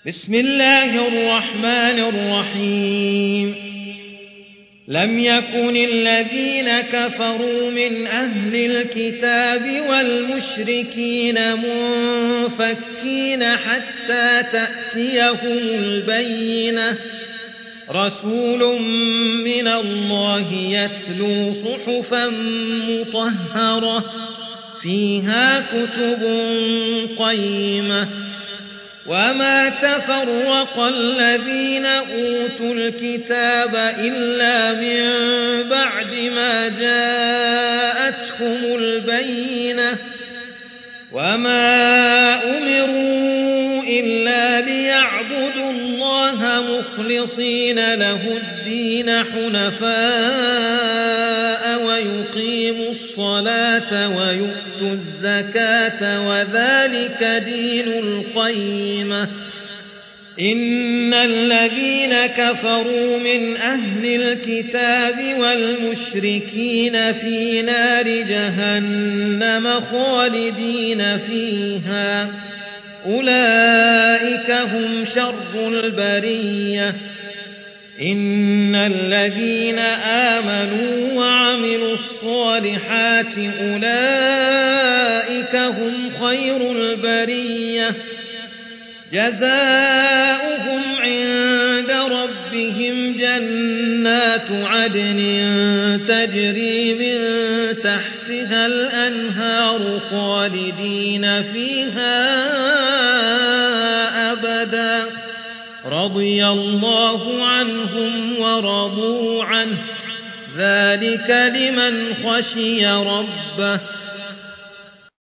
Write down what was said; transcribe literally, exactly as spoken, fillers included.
بسم الله الرحمن الرحيم لم يكن الذين كفروا من أهل الكتاب والمشركين منفكين حتى تأتيهم البينة رسول من الله يتلو صحفا مطهرة فيها كتب قيمة وما تفرق الذين أوتوا الكتاب إلا من بعد ما جاءتهم البينة وما أمروا إلا ليعبدوا الله مخلصين له الدين حنفاء ويقيموا الصلاة ويؤتوا الزكاة وذلك دين القيمة إن الذين كفروا من أهل الكتاب والمشركين في نار جهنم خالدين فيها أولئك هم شر البرية إن الذين آمنوا وعملوا الصالحات أولئك هم خير البرية جزاؤهم عند ربهم جنات عدن تجري من تحتها الأنهار خالدين فيها أبدا رضي الله عنهم ورضوا عنه ذلك لمن خشي ربه